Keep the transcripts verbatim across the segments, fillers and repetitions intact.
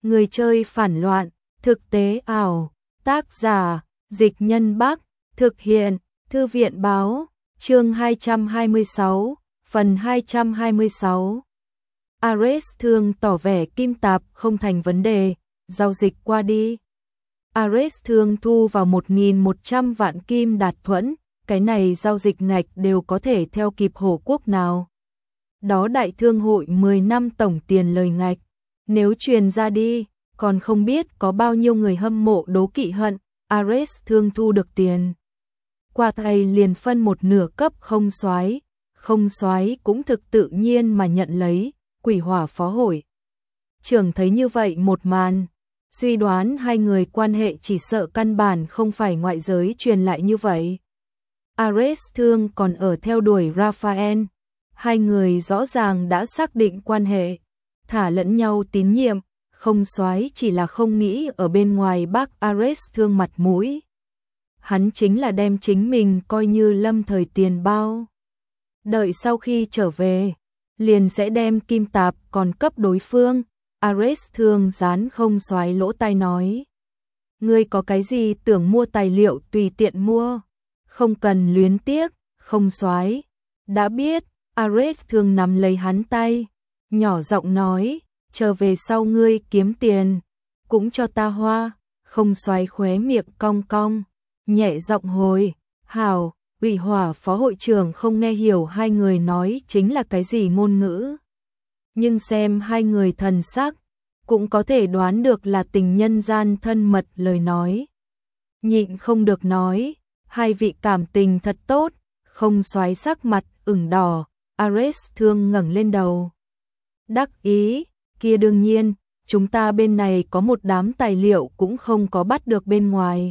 Người chơi phản loạn, thực tế ảo, tác giả, Dịch Nhân Bắc, thực hiện, Thư viện báo, chương hai trăm hai mươi sáu, phần hai trăm hai mươi sáu. Ares Thương tỏ vẻ kim tạp không thành vấn đề, giao dịch qua đi. Ares Thương thu vào một nghìn một trăm vạn kim đạt thuẫn, cái này giao dịch ngạch đều có thể theo kịp hổ quốc nào. Đó đại thương hội mười năm tổng tiền lời ngạch, nếu truyền ra đi, còn không biết có bao nhiêu người hâm mộ đố kỵ hận, Ares Thương thu được tiền. Qua tay liền phân một nửa cấp không soái, không soái cũng thực tự nhiên mà nhận lấy, Quỷ Hỏa phó hội trưởng thấy như vậy một màn, suy đoán hai người quan hệ chỉ sợ căn bản không phải ngoại giới truyền lại như vậy. Ares Thương còn ở theo đuổi Raphael, hai người rõ ràng đã xác định quan hệ, thả lẫn nhau tín nhiệm, không soái chỉ là không nghĩ ở bên ngoài bác Ares Thương mặt mũi. Hắn chính là đem chính mình coi như lâm thời tiền bao. Đợi sau khi trở về, liền sẽ đem kim tạp còn cấp đối phương. Ares Thương dán không soái lỗ tai nói. Ngươi có cái gì tưởng mua tài liệu tùy tiện mua, không cần luyến tiếc, không soái. Đã biết, Ares Thương nắm lấy hắn tay, nhỏ giọng nói, trở về sau ngươi kiếm tiền, cũng cho ta hoa. Không soái khóe miệng cong cong, nhẹ giọng hồi, hảo. Quỷ Hỏa phó hội trưởng không nghe hiểu hai người nói chính là cái gì ngôn ngữ, nhưng xem hai người thần sắc, cũng có thể đoán được là tình nhân gian thân mật lời nói. Nhịn không được nói, hai vị cảm tình thật tốt. Không soái sắc mặt ửng đỏ, Ares Thương ngẩng lên đầu, đắc ý, kia đương nhiên, chúng ta bên này có một đám tài liệu cũng không có bắt được bên ngoài.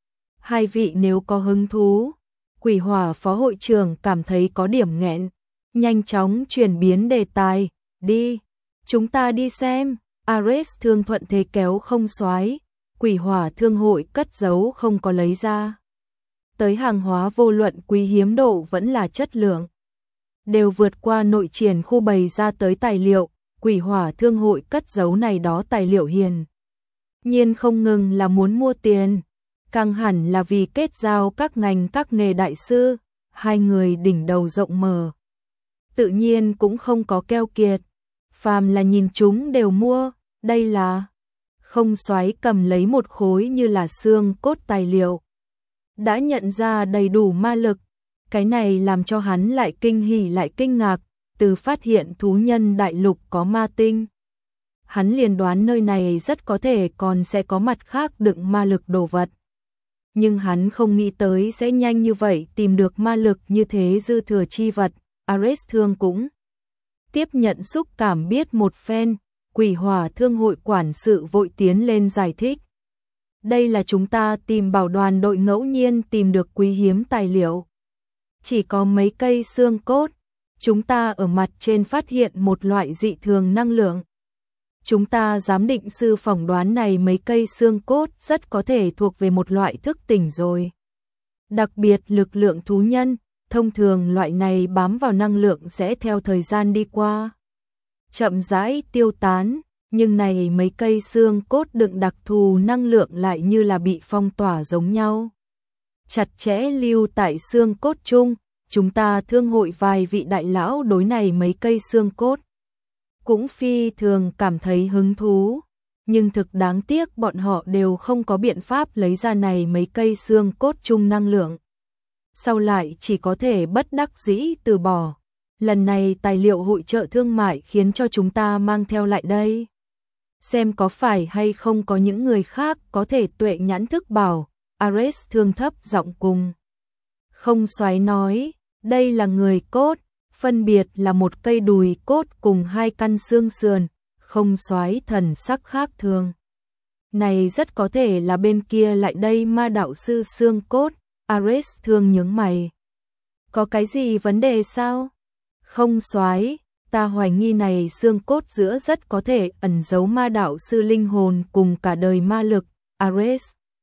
Hai vị nếu có hứng thú. Quỷ Hỏa phó hội trưởng cảm thấy có điểm nghẹn, nhanh chóng chuyển biến đề tài, đi, chúng ta đi xem. Ares Thương thuận thế kéo không soái, Quỷ Hỏa thương hội cất giấu không có lấy ra. Tới hàng hóa vô luận quý hiếm độ vẫn là chất lượng, đều vượt qua nội triển khu bày ra tới tài liệu. Quỷ Hỏa thương hội cất giấu này đó tài liệu hiền nhiên không ngừng là muốn mua tiền, càng hẳn là vì kết giao các ngành các nghề đại sư. Hai người đỉnh đầu rộng mở, tự nhiên cũng không có keo kiệt, phàm là nhìn chúng đều mua. Đây là không soái cầm lấy một khối như là xương cốt tài liệu, đã nhận ra đầy đủ ma lực. Cái này làm cho hắn lại kinh hỉ lại kinh ngạc, từ phát hiện thú nhân đại lục có ma tinh, hắn liền đoán nơi này rất có thể còn sẽ có mặt khác đựng ma lực đồ vật. Nhưng hắn không nghĩ tới sẽ nhanh như vậy tìm được ma lực như thế dư thừa chi vật. Ares Thương cũng tiếp nhận xúc cảm biết một phen. Quỷ Hỏa thương hội quản sự vội tiến lên giải thích. Đây là chúng ta tìm bảo đoàn đội ngẫu nhiên tìm được quý hiếm tài liệu. Chỉ có mấy cây xương cốt. Chúng ta ở mặt trên phát hiện một loại dị thường năng lượng. Chúng ta giám định sư phỏng đoán này mấy cây xương cốt rất có thể thuộc về một loại thức tỉnh rồi. Đặc biệt lực lượng thú nhân, thông thường loại này bám vào năng lượng sẽ theo thời gian đi qua, chậm rãi tiêu tán, nhưng này mấy cây xương cốt đựng đặc thù năng lượng lại như là bị phong tỏa giống nhau. Chặt chẽ lưu tại xương cốt chung, chúng ta thương hội vài vị đại lão đối này mấy cây xương cốt cũng phi thường cảm thấy hứng thú, nhưng thực đáng tiếc bọn họ đều không có biện pháp lấy ra này mấy cây xương cốt chung năng lượng. Sau lại chỉ có thể bất đắc dĩ từ bỏ. Lần này tài liệu hội chợ thương mại khiến cho chúng ta mang theo lại đây. Xem có phải hay không có những người khác có thể tuệ nhãn thức bảo. Ares Thương thấp giọng cùng không soái nói, đây là người cốt. Phân biệt là một cây đùi cốt cùng hai căn xương sườn. Không soái thần sắc khác thường. Này rất có thể là bên kia lại đây ma đạo sư xương cốt. Ares Thương nhướng mày. Có cái gì vấn đề sao? Không soái, ta hoài nghi này xương cốt giữa rất có thể ẩn giấu ma đạo sư linh hồn cùng cả đời ma lực. Ares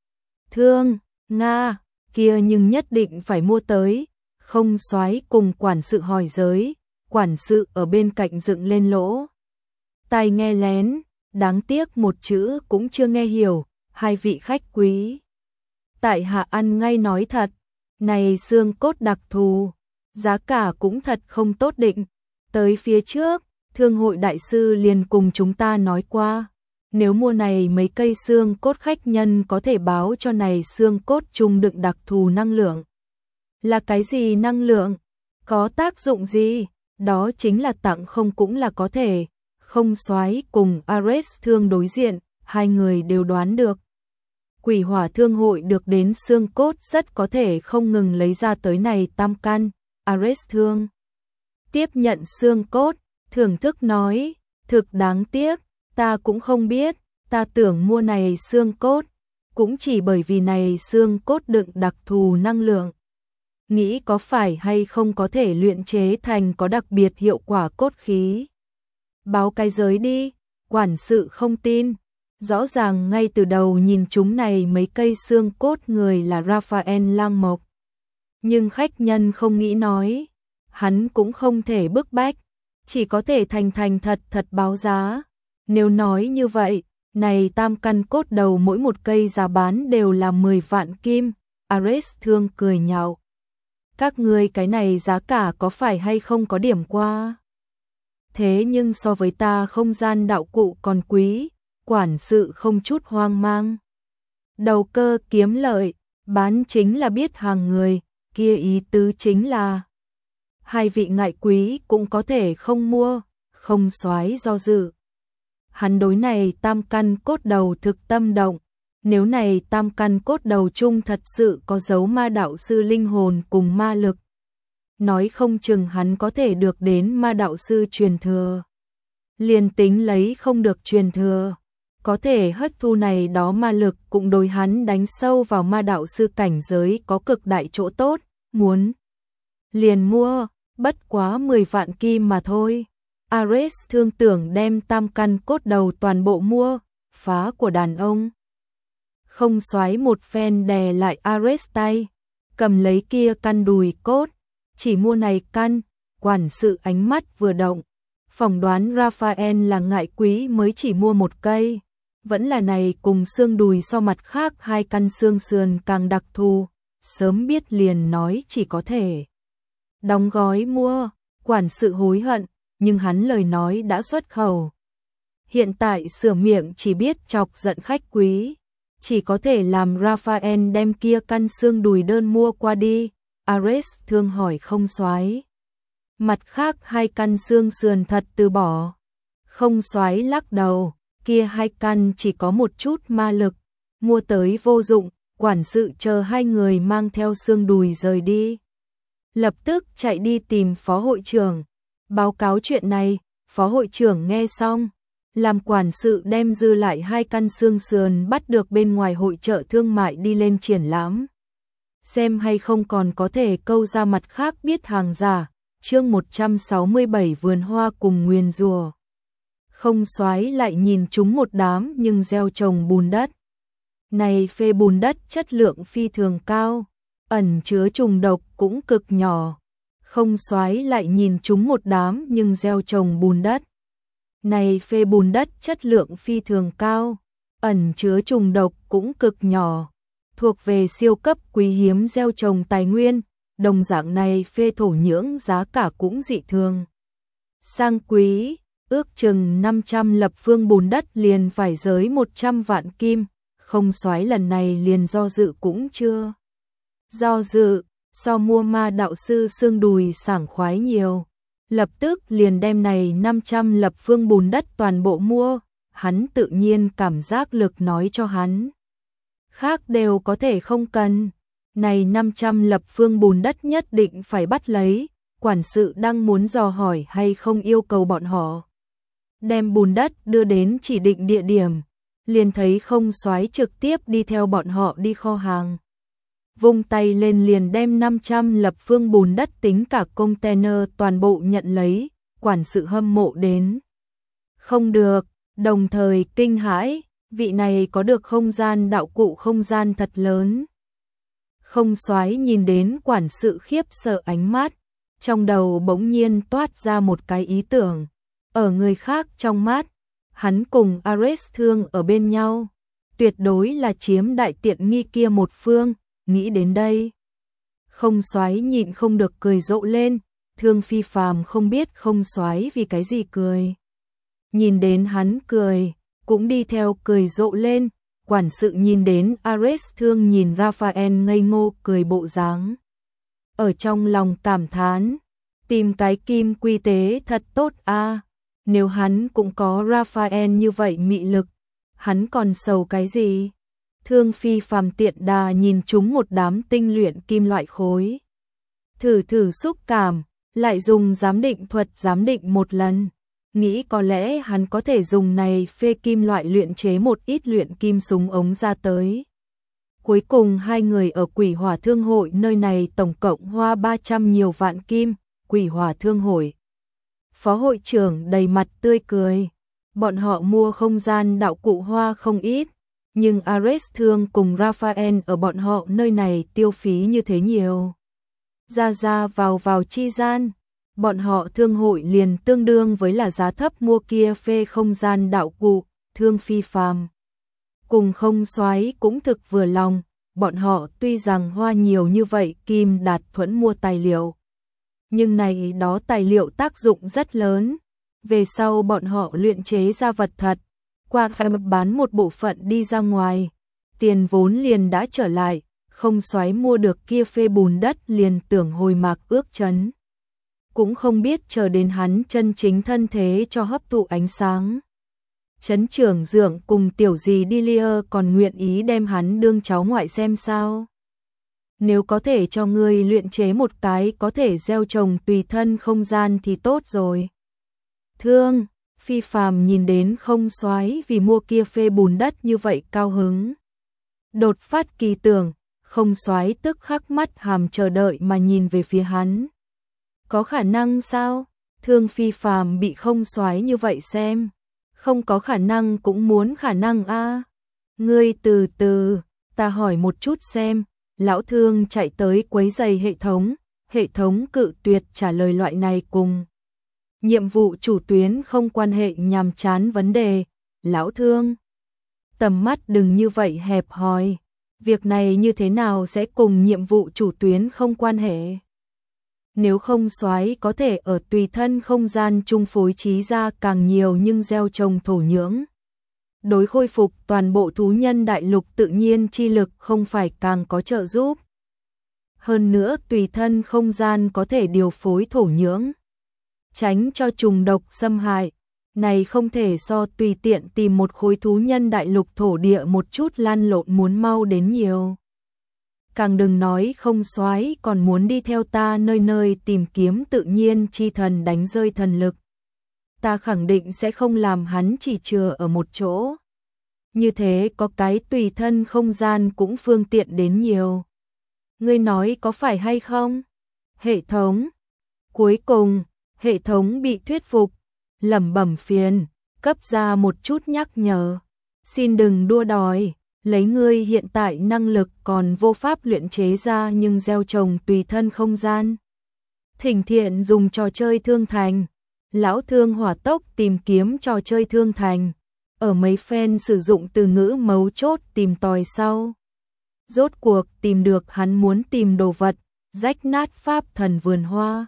Thương, Nga, kia nhưng nhất định phải mua tới. Không soái cùng quản sự hỏi giới, quản sự ở bên cạnh dựng lên lỗ tai nghe lén, đáng tiếc một chữ cũng chưa nghe hiểu, hai vị khách quý. Tại hạ ăn ngay nói thật, này xương cốt đặc thù, giá cả cũng thật không tốt định. Tới phía trước, thương hội đại sư liền cùng chúng ta nói qua, nếu mua này mấy cây xương cốt khách nhân có thể báo cho này xương cốt chung đựng đặc thù năng lượng. Là cái gì năng lượng? Có tác dụng gì? Đó chính là tặng không cũng là có thể. Không Soái cùng Ares Thương đối diện, hai người đều đoán được. Quỷ hỏa thương hội được đến xương cốt rất có thể không ngừng lấy ra tới này tam căn. Ares Thương tiếp nhận xương cốt, thưởng thức nói, thực đáng tiếc, ta cũng không biết, ta tưởng mua này xương cốt, cũng chỉ bởi vì này xương cốt đựng đặc thù năng lượng. Nghĩ có phải hay không có thể luyện chế thành có đặc biệt hiệu quả cốt khí. Báo cái giới đi, quản sự không tin. Rõ ràng ngay từ đầu nhìn chúng này mấy cây xương cốt người là Raphael Lang Mộc. Nhưng khách nhân không nghĩ nói, hắn cũng không thể bức bách, chỉ có thể thành thành thật thật báo giá. Nếu nói như vậy, này tam căn cốt đầu mỗi một cây giá bán đều là mười vạn kim. Ares Thương cười nhạo. Các ngươi cái này giá cả có phải hay không có điểm qua? Thế nhưng so với ta không gian đạo cụ còn quý, quản sự không chút hoang mang. Đầu cơ kiếm lợi, bán chính là biết hàng người, kia ý tứ chính là hai vị ngại quý cũng có thể không mua. Không Soái do dự. Hắn đối này tam căn cốt đầu thực tâm động. Nếu này tam căn cốt đầu chung thật sự có dấu ma đạo sư linh hồn cùng ma lực, nói không chừng hắn có thể được đến ma đạo sư truyền thừa. Liền tính lấy không được truyền thừa, có thể hấp thu này đó ma lực cũng đối hắn đánh sâu vào ma đạo sư cảnh giới có cực đại chỗ tốt, muốn liền mua, bất quá mười vạn kim mà thôi. Ares Thương tưởng đem tam căn cốt đầu toàn bộ mua, phá của đàn ông. Không Soái một phen đè lại Ares tay, cầm lấy kia căn đùi cốt, chỉ mua này căn. Quản sự ánh mắt vừa động, phỏng đoán Raphael là ngại quý mới chỉ mua một cây, vẫn là này cùng xương đùi so mặt khác hai căn xương sườn càng đặc thù, sớm biết liền nói chỉ có thể đóng gói mua. Quản sự hối hận, nhưng hắn lời nói đã xuất khẩu. Hiện tại sửa miệng chỉ biết chọc giận khách quý, chỉ có thể làm Raphael đem kia căn xương đùi đơn mua qua đi. Ares Thương hỏi Không Soái, mặt khác hai căn xương sườn thật từ bỏ. Không Soái lắc đầu, kia hai căn chỉ có một chút ma lực, mua tới vô dụng. Quản sự chờ hai người mang theo xương đùi rời đi, lập tức chạy đi tìm phó hội trưởng báo cáo chuyện này. Phó hội trưởng nghe xong, làm quản sự đem dư lại hai căn xương sườn bắt được bên ngoài hội chợ thương mại đi lên triển lãm, xem hay không còn có thể câu ra mặt khác biết hàng giả. Chương một trăm sáu mươi bảy vườn hoa cùng nguyền rủa. Không Soái lại nhìn chúng một đám nhưng gieo trồng bùn đất. Này phê bùn đất chất lượng phi thường cao, ẩn chứa trùng độc cũng cực nhỏ. Không Soái lại nhìn chúng một đám nhưng gieo trồng bùn đất. Này phê bùn đất chất lượng phi thường cao, ẩn chứa trùng độc cũng cực nhỏ, thuộc về siêu cấp quý hiếm gieo trồng tài nguyên. Đồng dạng này phê thổ nhưỡng giá cả cũng dị thường sang quý, ước chừng năm trăm lập phương bùn đất liền phải giới một trăm vạn kim. Không Soái lần này liền do dự cũng chưa do dự, so mua ma đạo sư xương đùi sảng khoái nhiều, lập tức liền đem này năm trăm lập phương bùn đất toàn bộ mua. Hắn tự nhiên cảm giác lực nói cho hắn, khác đều có thể không cần, này năm trăm lập phương bùn đất nhất định phải bắt lấy. Quản sự đang muốn dò hỏi hay không yêu cầu bọn họ đem bùn đất đưa đến chỉ định địa điểm, liền thấy Không Soái trực tiếp đi theo bọn họ đi kho hàng, vung tay lên liền đem năm trăm lập phương bùn đất tính cả container toàn bộ nhận lấy. Quản sự hâm mộ đến không được, đồng thời kinh hãi, vị này có được không gian đạo cụ không gian thật lớn. Không Soái nhìn đến quản sự khiếp sợ ánh mắt, trong đầu bỗng nhiên toát ra một cái ý tưởng, ở người khác trong mắt, hắn cùng Ares Thương ở bên nhau, tuyệt đối là chiếm đại tiện nghi kia một phương, nghĩ đến đây. Không Soái nhịn không được cười rộ lên, Thương Phi Phàm không biết Không Soái vì cái gì cười. Nhìn đến hắn cười, cũng đi theo cười rộ lên, quản sự nhìn đến Ares Thương nhìn Raphael ngây ngô cười bộ dáng. Ở trong lòng cảm thán, tìm cái kim quy tế thật tốt a. Nếu hắn cũng có Raphael như vậy mị lực, hắn còn sầu cái gì? Thương Phi Phàm tiện đà nhìn chúng một đám tinh luyện kim loại khối. Thử thử xúc cảm, lại dùng giám định thuật giám định một lần. Nghĩ có lẽ hắn có thể dùng này phê kim loại luyện chế một ít luyện kim súng ống ra tới. Cuối cùng hai người ở Quỷ Hỏa Thương hội nơi này tổng cộng hoa ba trăm nhiều vạn kim, Quỷ Hỏa Thương hội. Phó hội trưởng đầy mặt tươi cười, bọn họ mua không gian đạo cụ hoa không ít, nhưng Ares Thương cùng Raphael ở bọn họ nơi này tiêu phí như thế nhiều. Ra ra vào vào chi gian, bọn họ thương hội liền tương đương với là giá thấp mua kia phê không gian đạo cụ, Thương Phi Phàm cùng Không Soái cũng thực vừa lòng, bọn họ tuy rằng hoa nhiều như vậy kim đạt thuẫn mua tài liệu, nhưng này đó tài liệu tác dụng rất lớn, về sau bọn họ luyện chế ra vật thật, qua khai bán một bộ phận đi ra ngoài, tiền vốn liền đã trở lại, Không Soái mua được kia phê bùn đất liền tưởng hồi mạc ước chấn. Cũng không biết chờ đến hắn chân chính thân thế cho hấp thụ ánh sáng. Trấn trưởng Dượng cùng tiểu dì Delia còn nguyện ý đem hắn đương cháu ngoại xem sao. Nếu có thể cho ngươi luyện chế một cái có thể gieo trồng tùy thân không gian thì tốt rồi. Thương Phi Phàm nhìn đến Không Soái vì mua kia phê bùn đất như vậy cao hứng. Đột phát kỳ tưởng, Không Soái tức khắc mắt hàm chờ đợi mà nhìn về phía hắn. Có khả năng sao? Thương Phi Phàm bị Không Soái như vậy xem. Không có khả năng cũng muốn khả năng a. Ngươi từ từ, ta hỏi một chút xem. Lão Thương chạy tới quấy giày hệ thống, hệ thống cự tuyệt trả lời loại này cùng nhiệm vụ chủ tuyến không quan hệ nhàm chán vấn đề. Lão Thương, tầm mắt đừng như vậy hẹp hòi, việc này như thế nào sẽ cùng nhiệm vụ chủ tuyến không quan hệ? Nếu Không Soái có thể ở tùy thân không gian chung phối trí ra càng nhiều nhưng gieo trồng thổ nhưỡng, đối khôi phục toàn bộ thú nhân đại lục tự nhiên chi lực không phải càng có trợ giúp. Hơn nữa tùy thân không gian có thể điều phối thổ nhưỡng, tránh cho trùng độc xâm hại, này không thể so tùy tiện tìm một khối thú nhân đại lục thổ địa một chút lan lộn muốn mau đến nhiều. Càng đừng nói Không Soái còn muốn đi theo ta nơi nơi tìm kiếm tự nhiên chi thần đánh rơi thần lực. Ta khẳng định sẽ không làm hắn chỉ chừa ở một chỗ. Như thế có cái tùy thân không gian cũng phương tiện đến nhiều. Ngươi nói có phải hay không? Hệ thống. Cuối cùng, hệ thống bị thuyết phục, lẩm bẩm phiền, cấp ra một chút nhắc nhở. Xin đừng đua đòi, lấy ngươi hiện tại năng lực còn vô pháp luyện chế ra nhưng gieo trồng tùy thân không gian. Thỉnh thiện dùng trò chơi Thương Thành. Lão Thương hỏa tốc tìm kiếm trò chơi Thương Thành, ở mấy phen sử dụng từ ngữ mấu chốt tìm tòi sau. Rốt cuộc tìm được hắn muốn tìm đồ vật, rách nát pháp thần vườn hoa.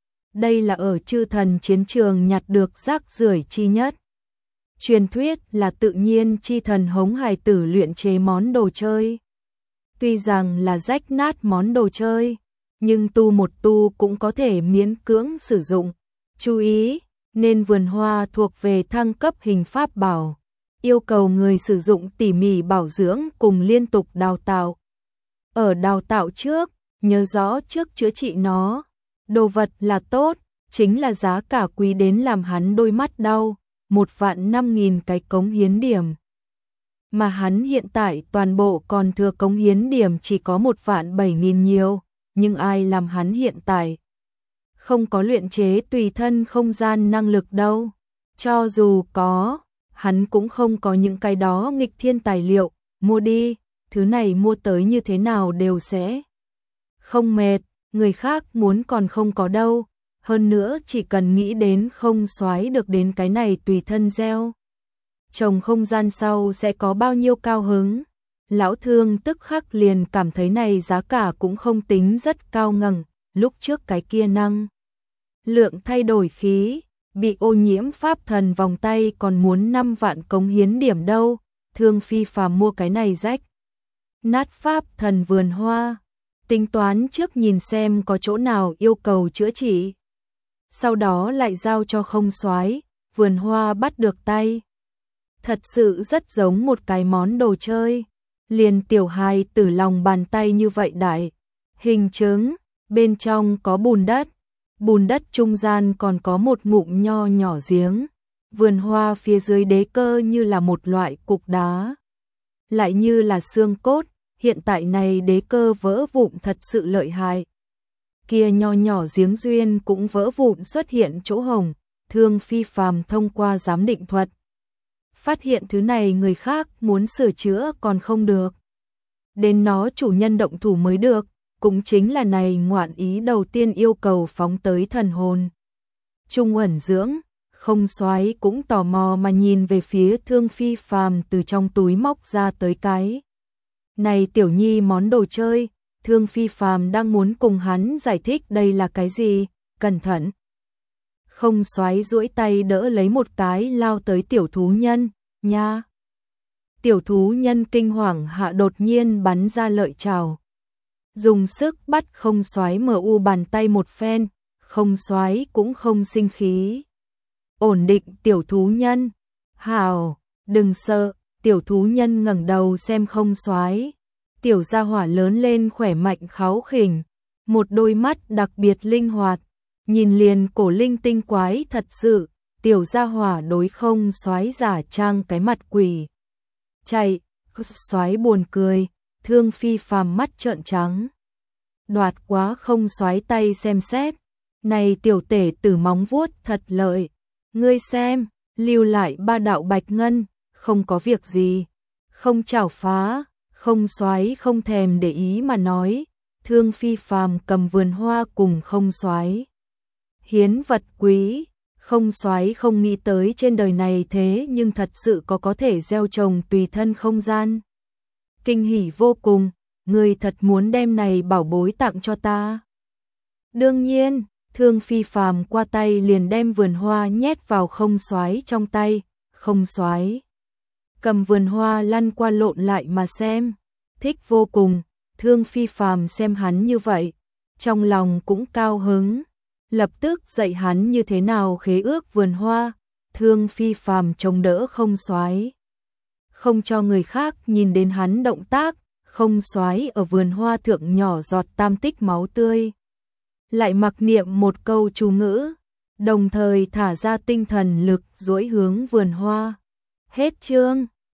Đây là ở chư thần chiến trường nhặt được rác rưởi chi nhất. Truyền thuyết là tự nhiên chi thần hống hài tử luyện chế món đồ chơi. Tuy rằng là rách nát món đồ chơi, nhưng tu một tu cũng có thể miễn cưỡng sử dụng. Chú ý, nên vườn hoa thuộc về thăng cấp hình pháp bảo, yêu cầu người sử dụng tỉ mỉ bảo dưỡng cùng liên tục đào tạo. Ở đào tạo trước, nhớ rõ trước chữa trị nó, đồ vật là tốt, chính là giá cả quý đến làm hắn đôi mắt đau, một vạn năm nghìn cái cống hiến điểm. Mà hắn hiện tại toàn bộ còn thừa cống hiến điểm chỉ có một vạn bảy nghìn nhiều, nhưng ai làm hắn hiện tại không có luyện chế tùy thân không gian năng lực đâu. Cho dù có, hắn cũng không có những cái đó nghịch thiên tài liệu, mua đi, thứ này mua tới như thế nào đều sẽ không mệt, người khác muốn còn không có đâu. Hơn nữa chỉ cần nghĩ đến Không Soái được đến cái này tùy thân gieo trồng không gian sau sẽ có bao nhiêu cao hứng. Lão Thương tức khắc liền cảm thấy này giá cả cũng không tính rất cao ngẩng, lúc trước cái kia năng lượng thay đổi khí, bị ô nhiễm pháp thần vòng tay còn muốn năm vạn cống hiến điểm đâu, Thương phi phàm mua cái này rách nát pháp thần vườn hoa, tính toán trước nhìn xem có chỗ nào yêu cầu chữa trị. Sau đó lại giao cho Không Soái, vườn hoa bắt được tay. Thật sự rất giống một cái món đồ chơi, liền tiểu hài tử lòng bàn tay như vậy đại, hình trứng, bên trong có bùn đất, bùn đất trung gian còn có một ngụm nho nhỏ giếng, vườn hoa phía dưới đế cơ như là một loại cục đá, lại như là xương cốt, hiện tại này đế cơ vỡ vụn thật sự lợi hại. Kia nho nhỏ giếng duyên cũng vỡ vụn xuất hiện chỗ hồng, Thương phi phàm thông qua giám định thuật phát hiện thứ này người khác muốn sửa chữa còn không được, đến nó chủ nhân động thủ mới được, cũng chính là này ngoạn ý đầu tiên yêu cầu phóng tới thần hồn. Trung ẩn dưỡng, Không Soái cũng tò mò mà nhìn về phía Thương phi phàm từ trong túi móc ra tới cái. Này tiểu nhi món đồ chơi, Thương phi phàm đang muốn cùng hắn giải thích đây là cái gì, cẩn thận. Không Soái duỗi tay đỡ lấy một cái lao tới tiểu thú nhân, nha. Tiểu thú nhân kinh hoàng hạ đột nhiên bắn ra lợi trảo. Dùng sức bắt Không Soái mở u bàn tay một phen, Không Soái cũng không sinh khí. Ổn định tiểu thú nhân, hào, đừng sợ, tiểu thú nhân ngẩng đầu xem Không Soái. Tiểu gia hỏa lớn lên khỏe mạnh kháu khỉnh, một đôi mắt đặc biệt linh hoạt, nhìn liền cổ linh tinh quái thật sự, tiểu gia hỏa đối Không Soái giả trang cái mặt quỷ. Chạy, Soái buồn cười, Thương phi phàm mắt trợn trắng. Đoạt quá Không Soái tay xem xét, này tiểu tể tử móng vuốt thật lợi, ngươi xem, lưu lại ba đạo bạch ngân, không có việc gì, không chảo phá. Không Soái không thèm để ý mà nói, Thương phi phàm cầm vườn hoa cùng Không Soái hiến vật quý, Không Soái không nghĩ tới trên đời này thế nhưng thật sự có có thể gieo trồng tùy thân không gian. Kinh hỉ vô cùng, ngươi thật muốn đem này bảo bối tặng cho ta. Đương nhiên, Thương phi phàm qua tay liền đem vườn hoa nhét vào Không Soái trong tay, Không Soái cầm vườn hoa lăn qua lộn lại mà xem, thích vô cùng, Thương phi phàm xem hắn như vậy, trong lòng cũng cao hứng, lập tức dạy hắn như thế nào khế ước vườn hoa, Thương phi phàm chống đỡ Không Soái, không cho người khác nhìn đến hắn động tác, Không Soái ở vườn hoa thượng nhỏ giọt tam tích máu tươi, lại mặc niệm một câu chú ngữ, đồng thời thả ra tinh thần lực duỗi hướng vườn hoa. Hết chương.